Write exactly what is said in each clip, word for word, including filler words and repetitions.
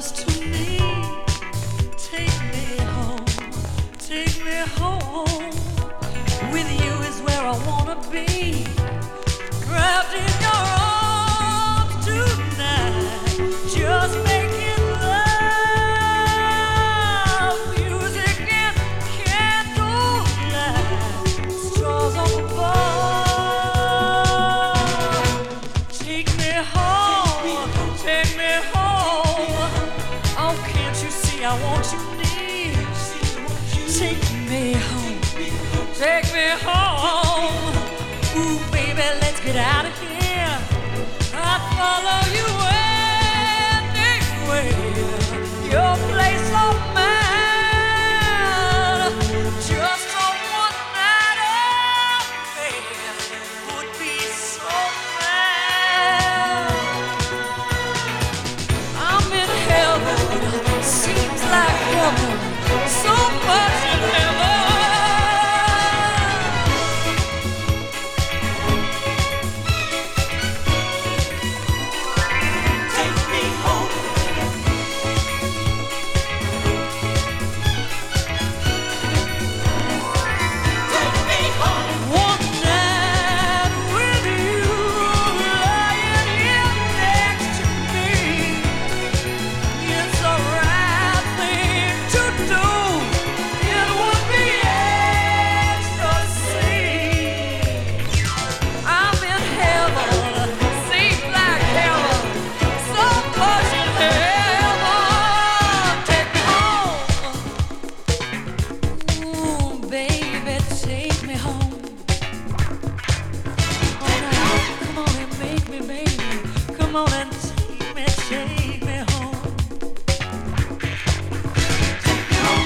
close to me. Take me home, take me home. With you is where I wanna be. Wrapped in your arms tonight, just making love. Music and candlelight, stars on the bar. Take me home, take me home. Oh, can't you see I want you near? Take me home, take me home. Ooh, baby, let's get out of here. I'd follow you anywhere. Your place or mine. Just a one night affair would be so fine. I'm in heaven, seems like heaven, so much in heaven. Come on and take me, take me home. Take me home.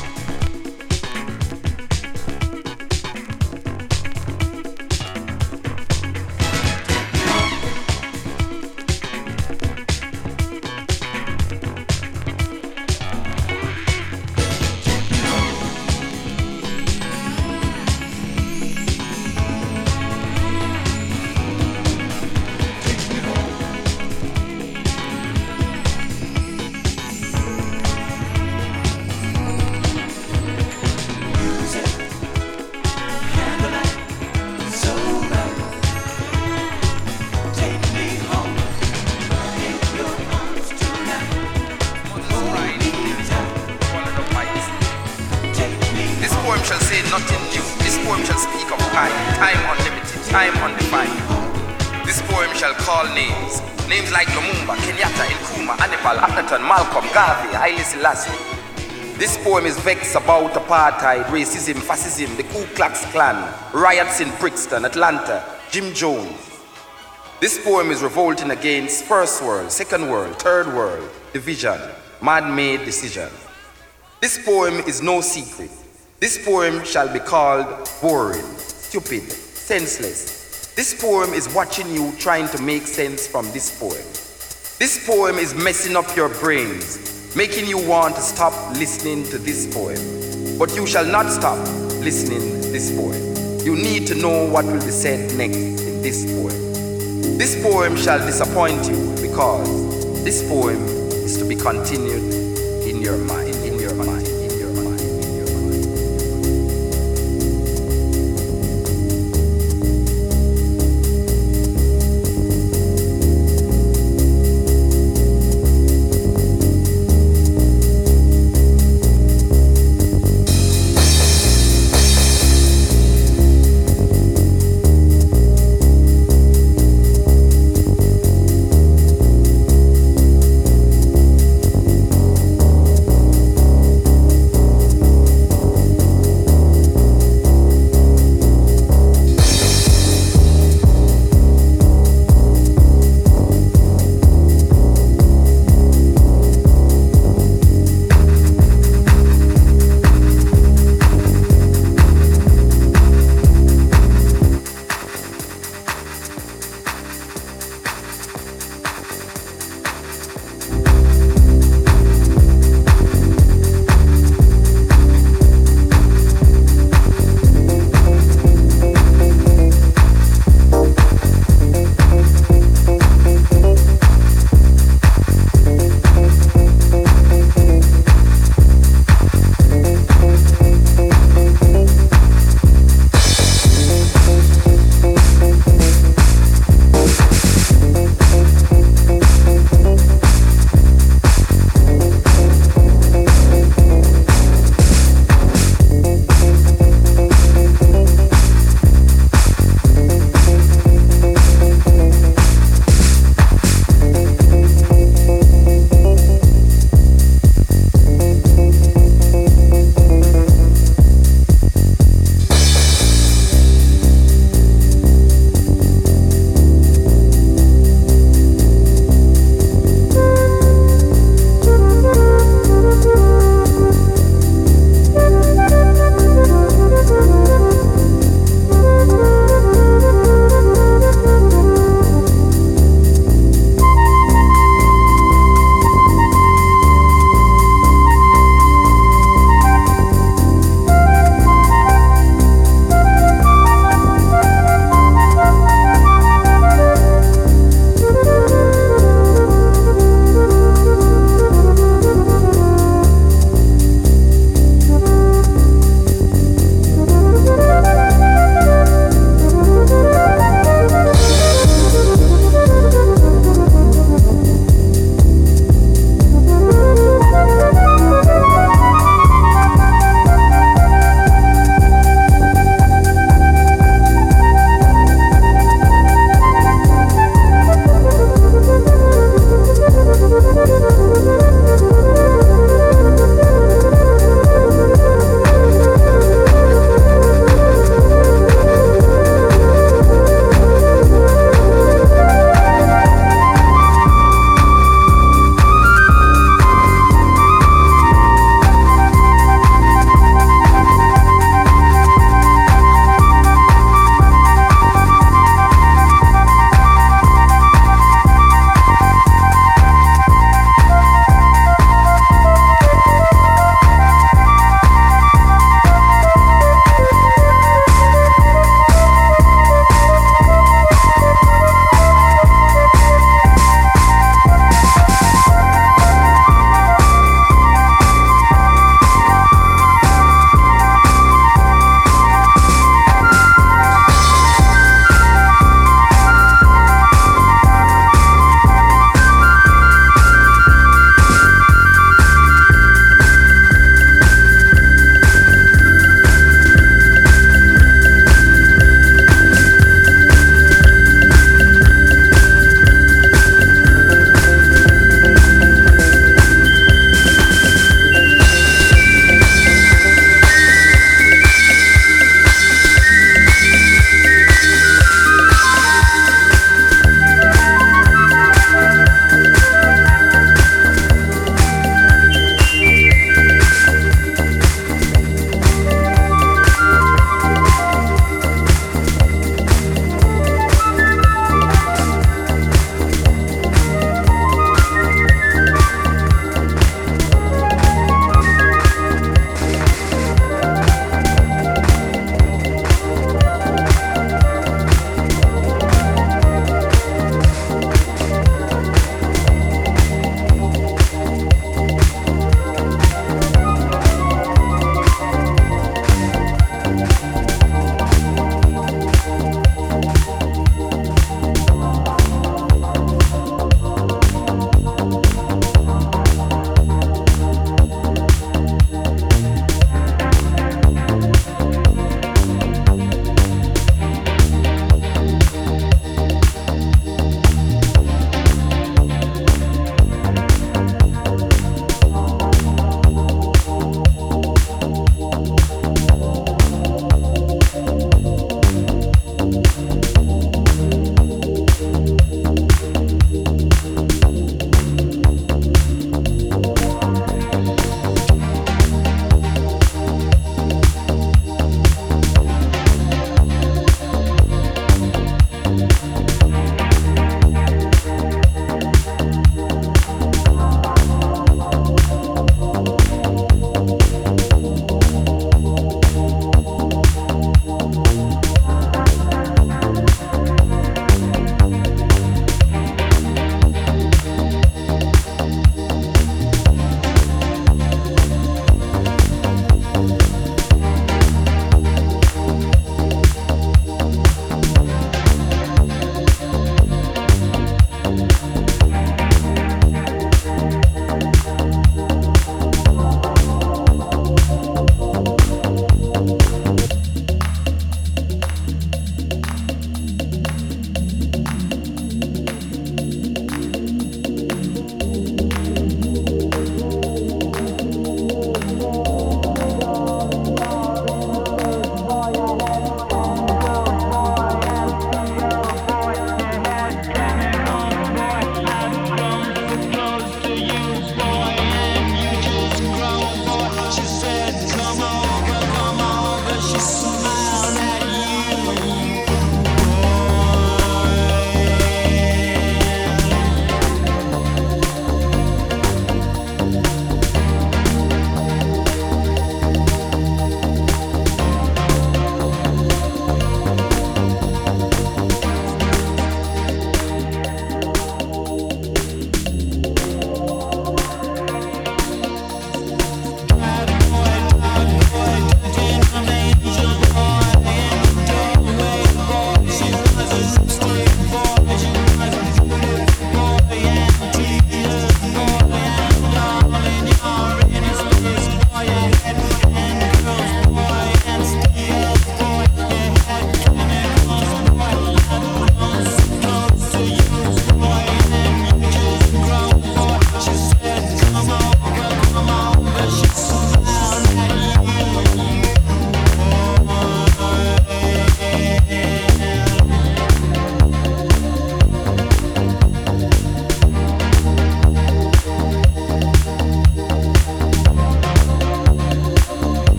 Haile Selassie. This poem is vexed about apartheid, racism, fascism, the Ku Klux Klan, riots in Brixton, Atlanta, Jim Jones. This poem is revolting against first world, second world, third world, division, man-made decision. This poem is no secret. This poem shall be called boring, stupid, senseless. This poem is watching you trying to make sense from this poem. This poem is messing up your brains, making you want to stop listening to this poem. But you shall not stop listening to this poem. You need to know what will be said next in this poem. This poem shall disappoint you because this poem is to be continued in your mind, in your mind.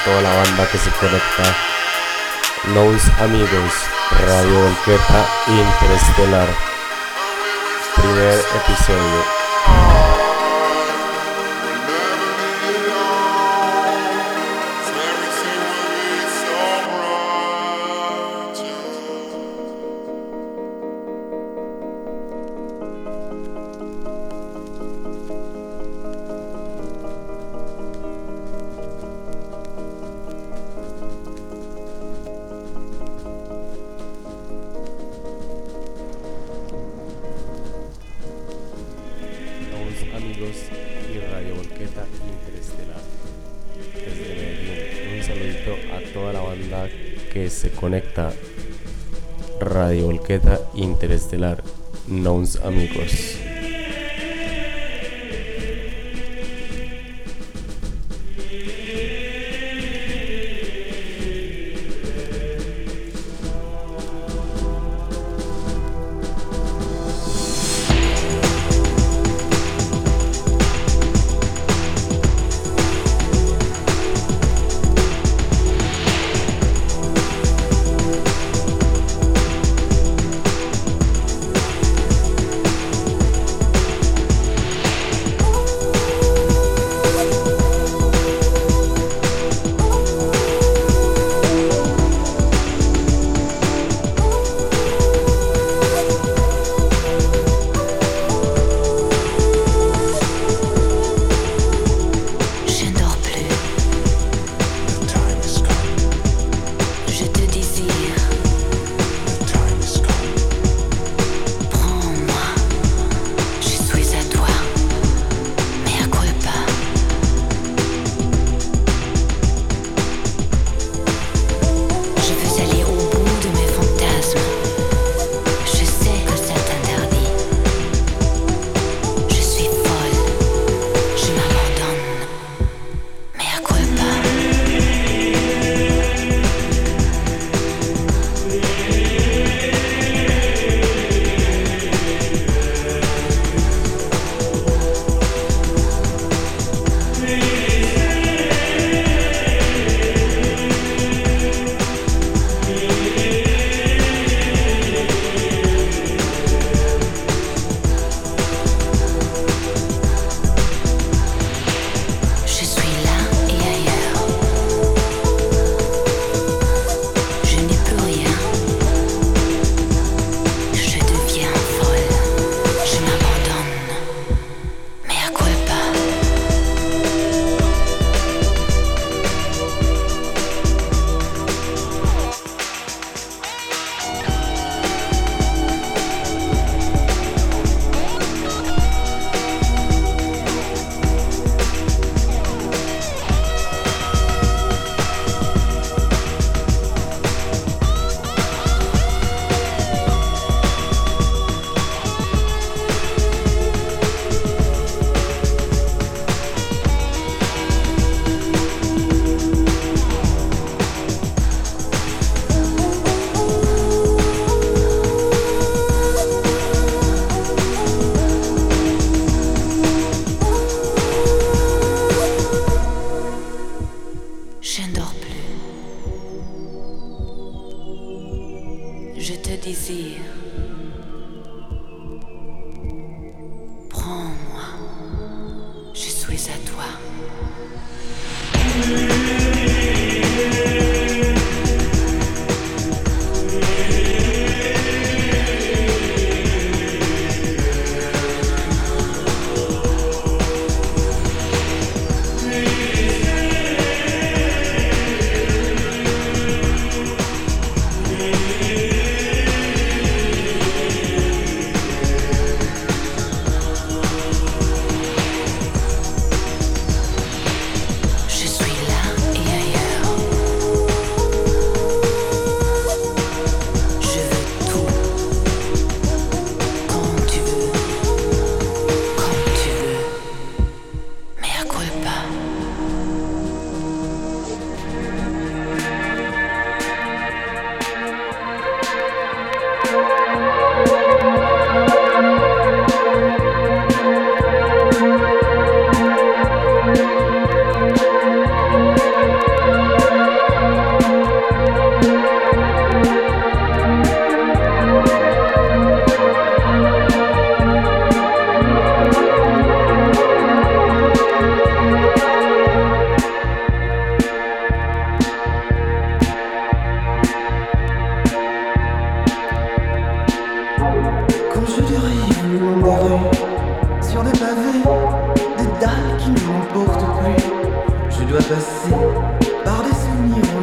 toda la banda que se conecta. Nos amigos, Radio Volqueta Interestelar, primer episodio. Amigos y Radio Volqueta Interestelar desde Medellín, un saludito a toda la banda que se conecta. Radio Volqueta Interestelar, nos amigos.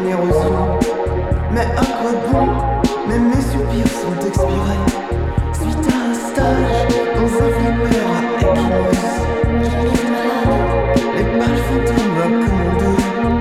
en érosion. Mais à quoi bon, même mes soupirs sont expirés. Suite à un stage dans un flipper à Equinox, les balles fantômes à commando.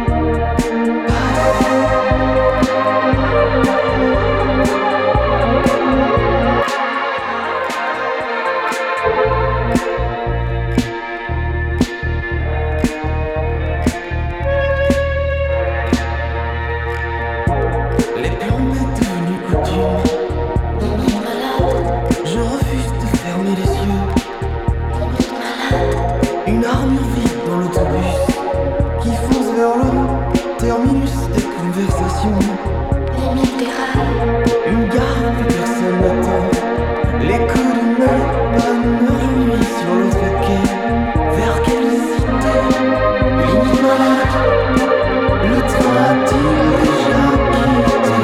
Une armure vide dans l'autobus qui fonce vers le terminus des conversations. Limite des rails. Une gare où personne n'attend. L'écho de main à une heure de nuit sur l'autre quai. Vers quelle cité? Limite malade. Le train a-t-il déjà quitté?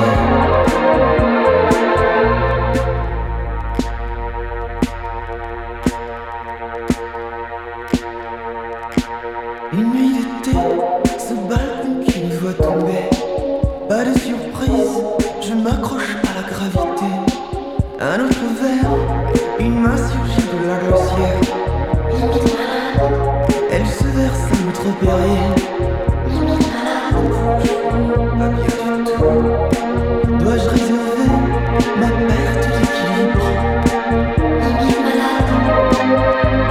Une nuit d'été, ce balcon qui nous voit tomber. Pas de surprise, je m'accroche à la gravité. Un autre verre, une main surgit de la glacière. Limite malade. Elle se verse un autre Perrier. Limite malade. Pas bien du tout. Dois-je réserver ma perte d'équilibre? Limite malade.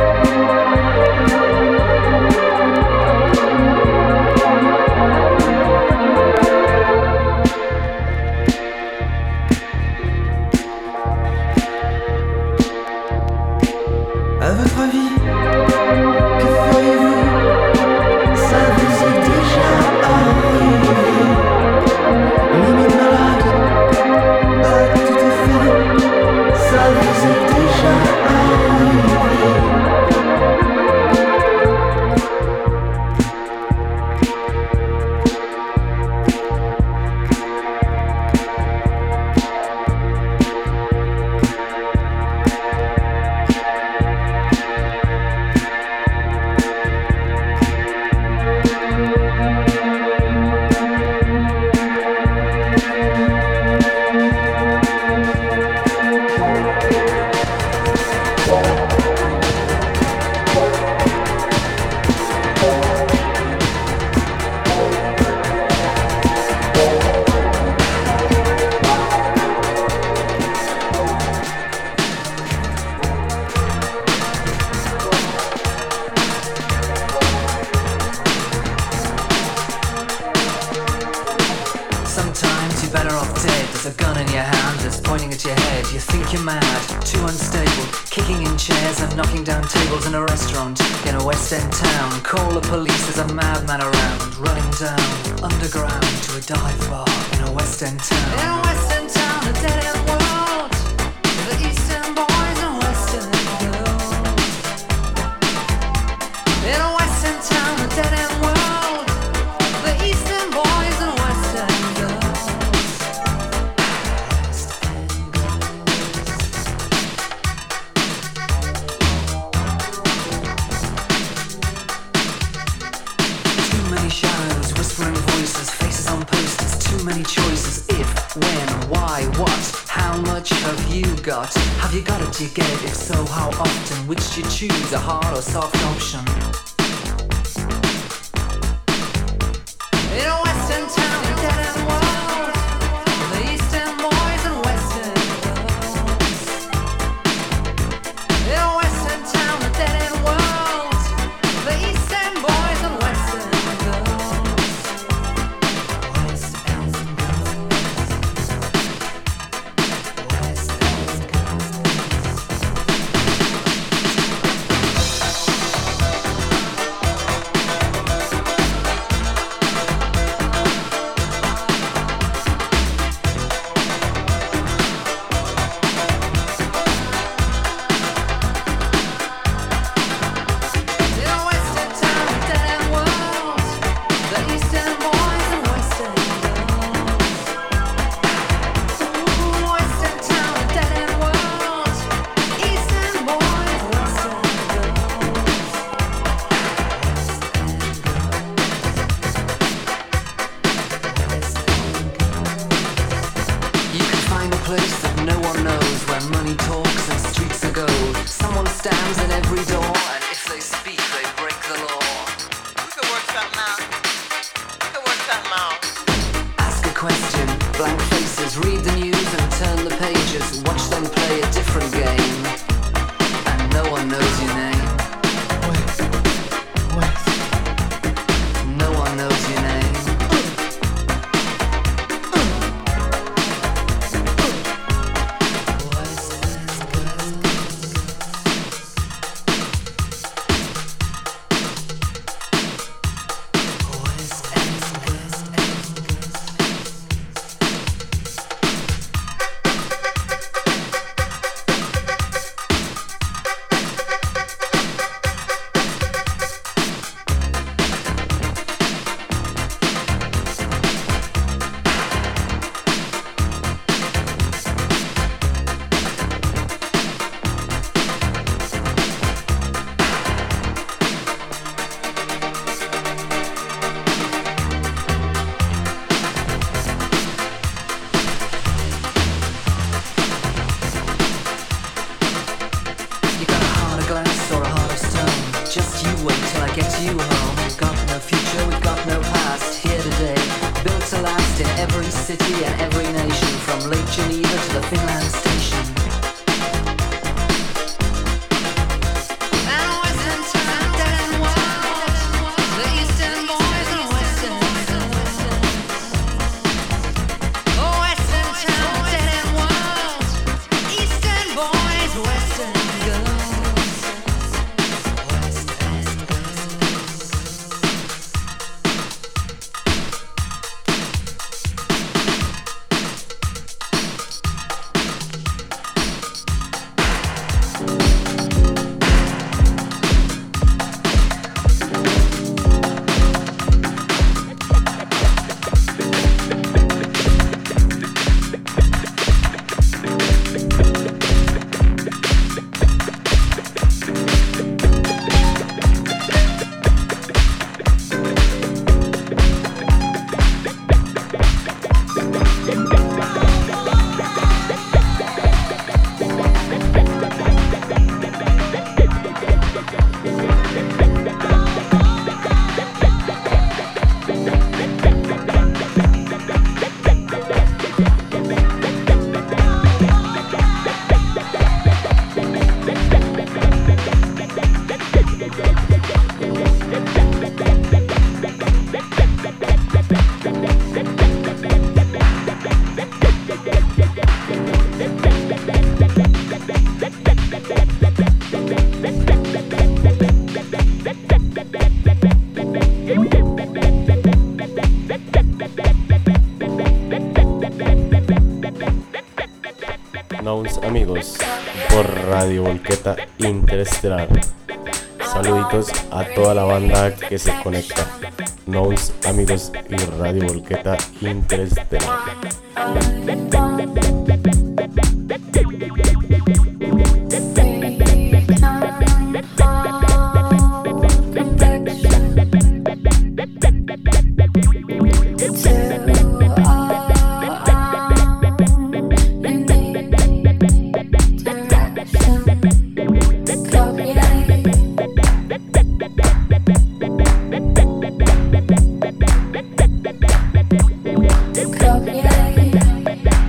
À votre avis, que feriez-vous? Ça vous est déjà arrivé. Limite malade, pas tout à fait. Ça vous est déjà arrivé. Sometimes you're better off dead. There's a gun in your hand that's pointing at your head. You think you're mad, too unstable, kicking in chairs and knocking down tables in a restaurant in a West End town. Call the police, there's a madman around, running down underground to a dive bar in a West End town. In a West End town, a dead end world, the Eastern boys and Western girls. In a West End town, a dead end world, the Eastern boys and Western girls. Too many shadows, whispering voices, faces on posters, too many choices. If, when, why, what, how much have you got? Have you got it, do you get it? If so, how often? Which do you choose, a hard or soft option? In a Western town, a dead end world, the Eastern boys and Western girls. In a Western town, a dead end world, the Eastern boys and Western girls. West End girls. West End girls. place that no one knows, where money talks and streets are gold. Someone stands at every door, and if they speak, they break the law. We could work something out. We could work something out. Ask a question, blank faces, read the news and turn the pages. Watch them play a different game, and no one knows your name. West, West. No one knows your name. Nouns amigos por Radio Volqueta Interestelar. Saluditos a toda la banda que se conecta. Nouns amigos y Radio Volqueta Interestelar. Copy.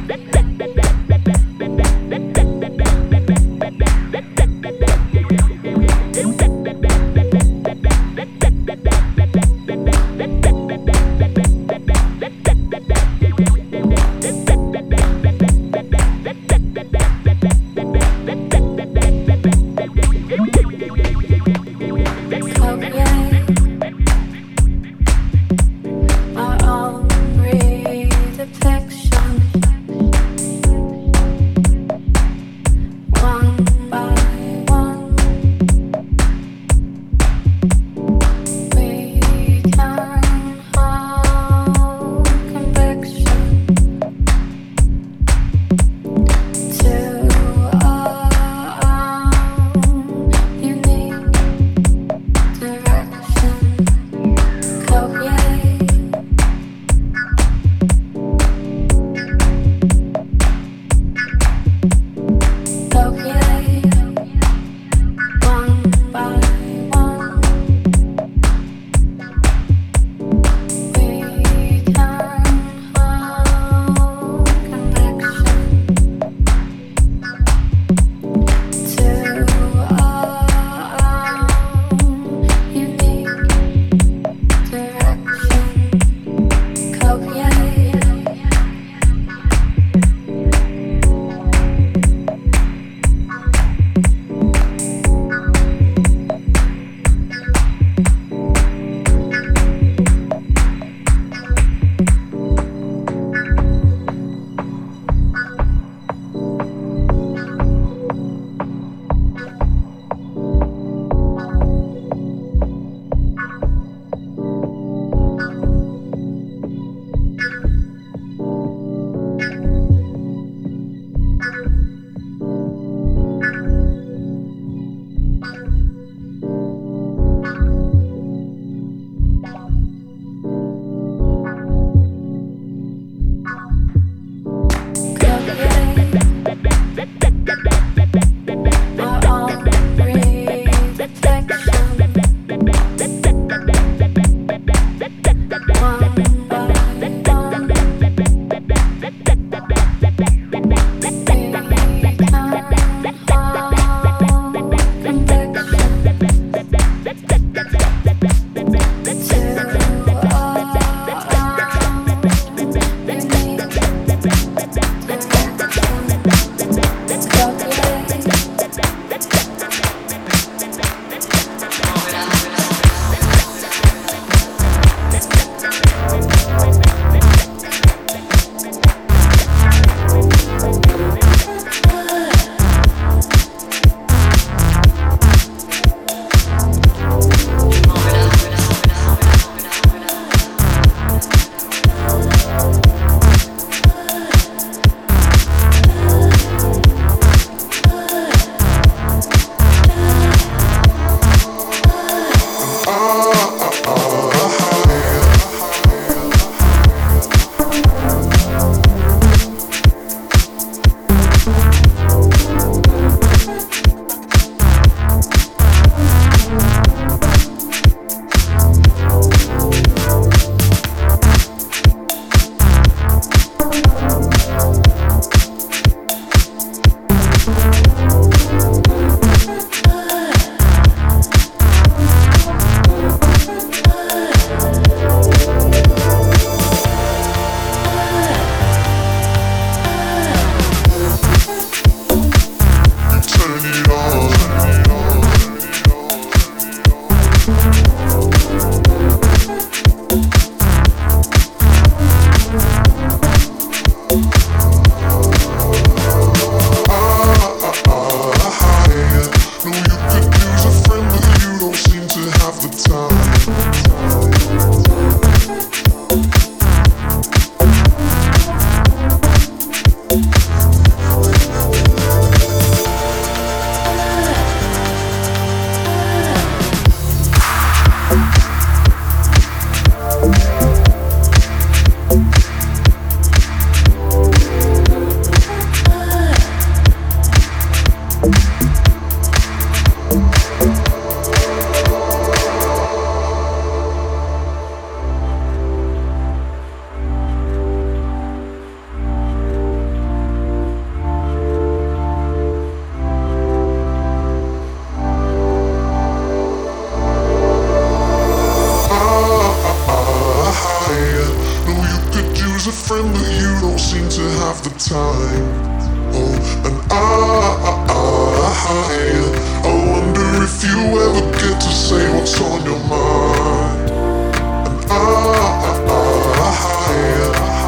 friend, but you don't seem to have the time. Oh, and I, I, I, I wonder if you ever get to say what's on your mind. And I, I, I, I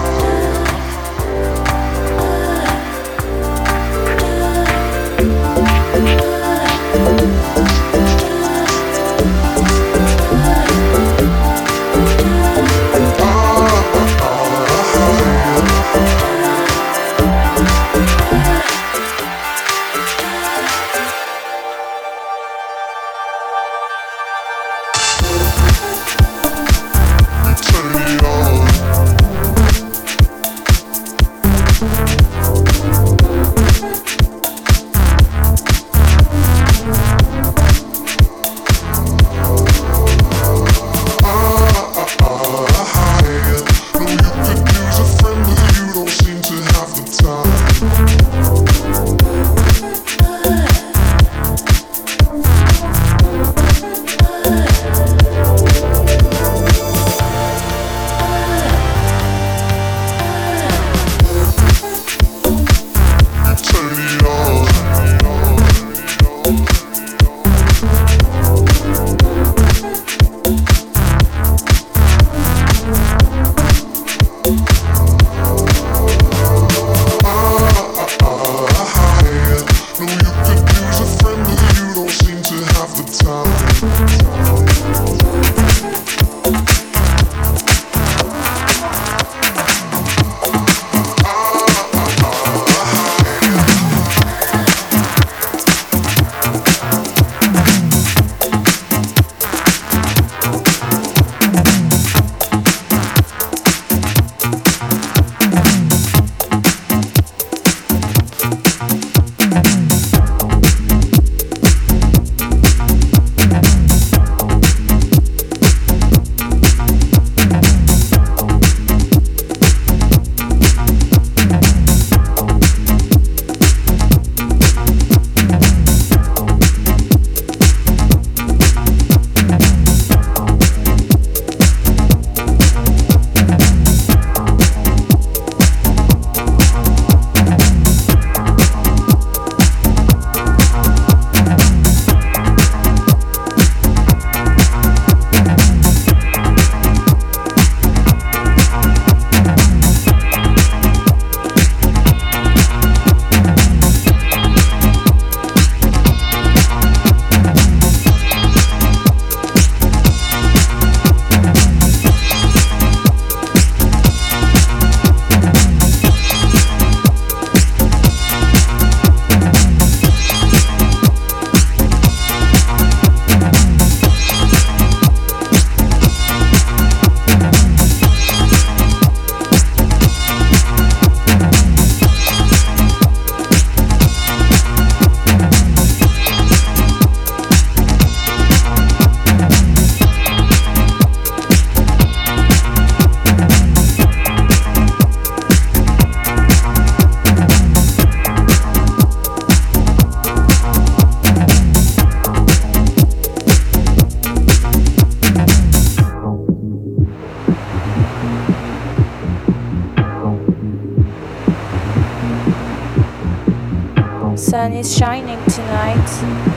sun is shining tonight.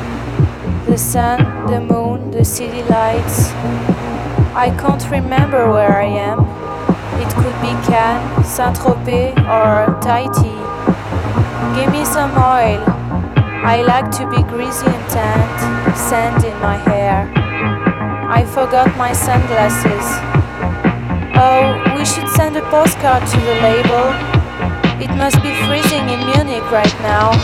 The sun, the moon, the city lights. I can't remember where I am. It could be Cannes, Saint-Tropez or Tahiti. Give me some oil. I like to be greasy and tanned, sand in my hair. I forgot my sunglasses. Oh, we should send a postcard to the label. It must be freezing in Munich right now.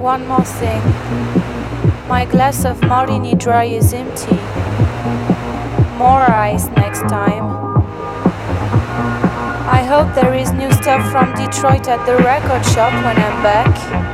One more thing. My glass of Martini Dry is empty. More ice next time. I hope there is new stuff from Detroit at the record shop when I'm back.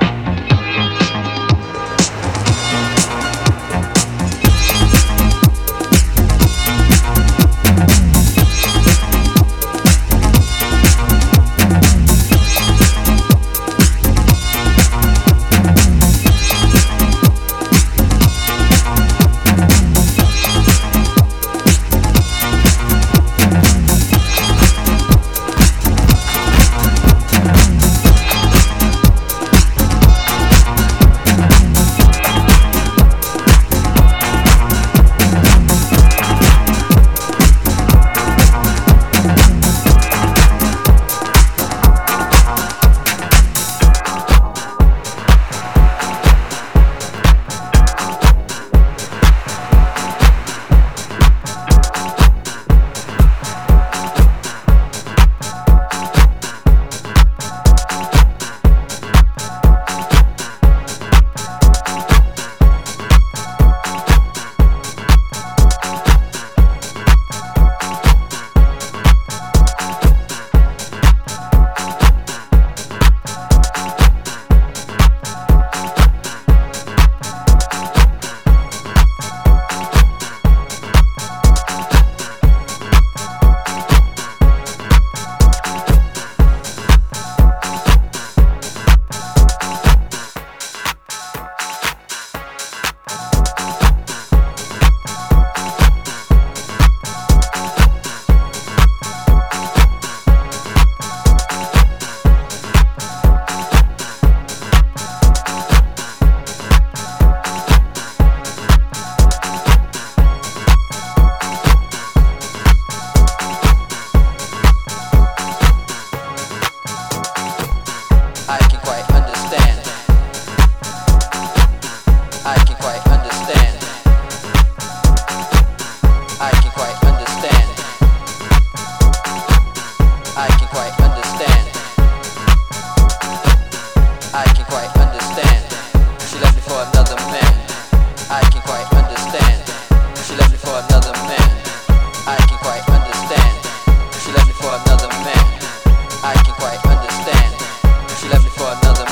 Another man, I can quite understand. She left me for another man.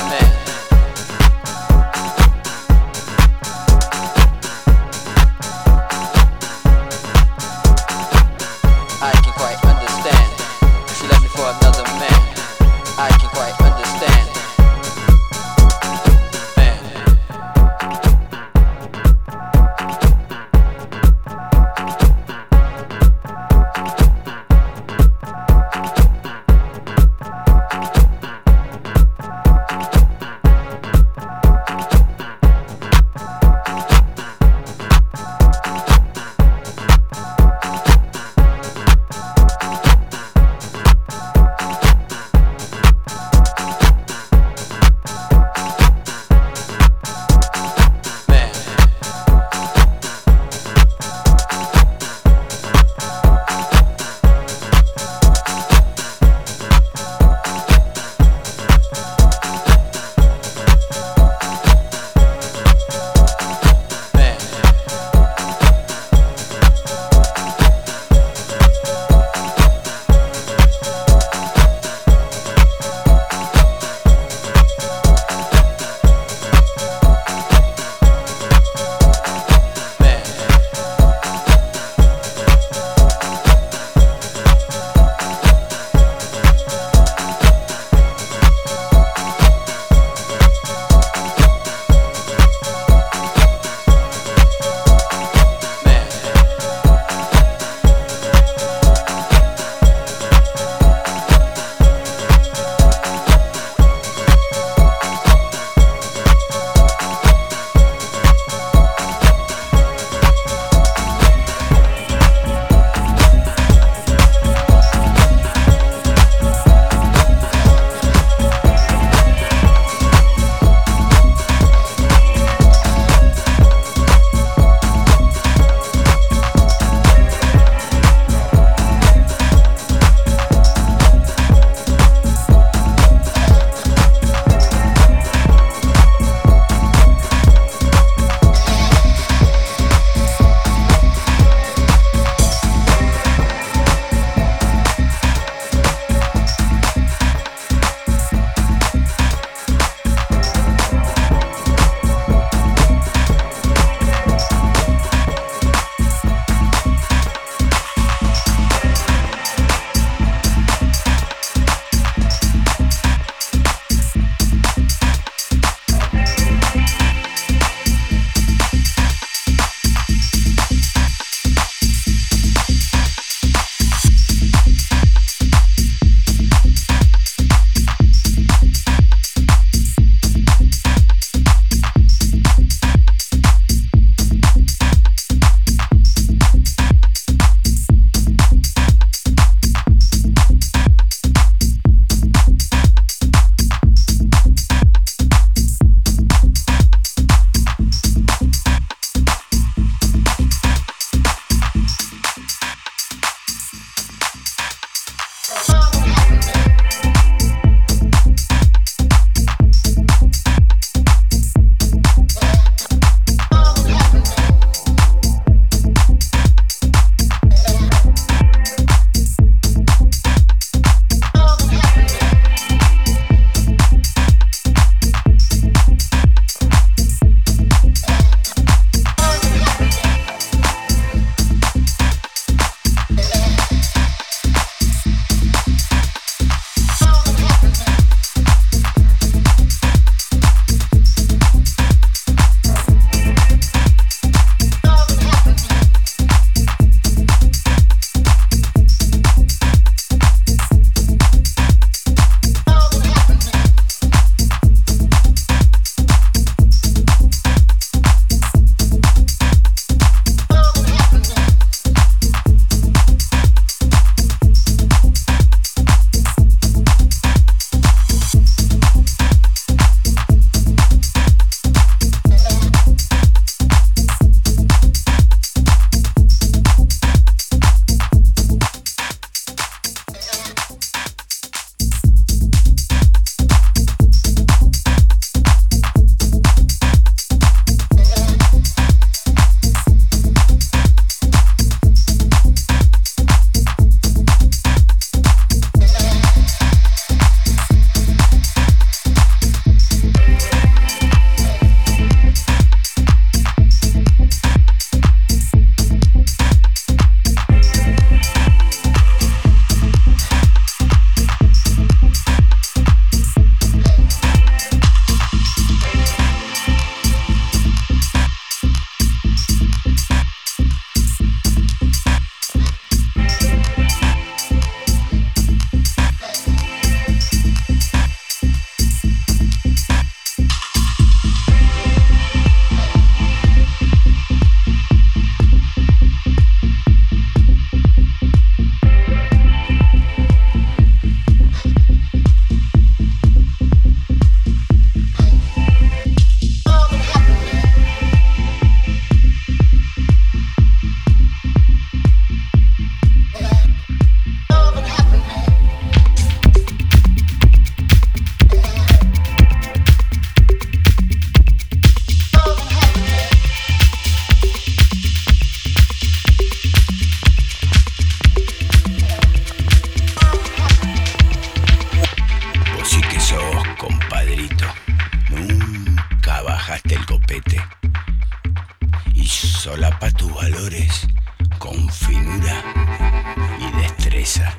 bajaste el copete y solapa tus valores con finura y destreza.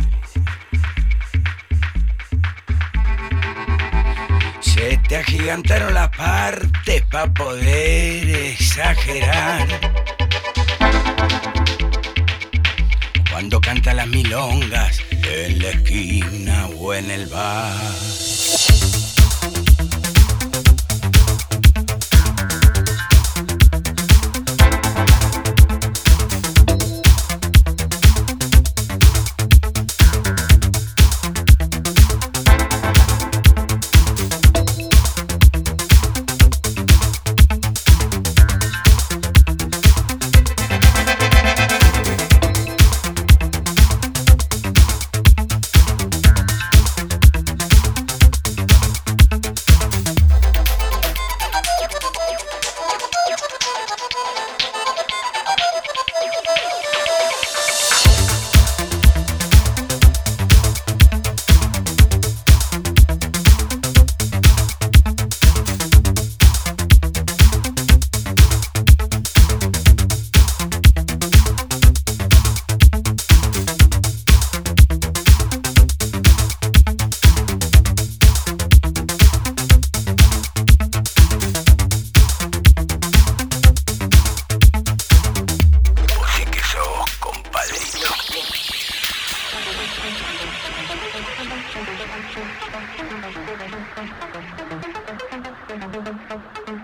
Se te agigantaron las partes pa' poder exagerar. Cuando canta las milongas en la esquina o en el bar. Thank you.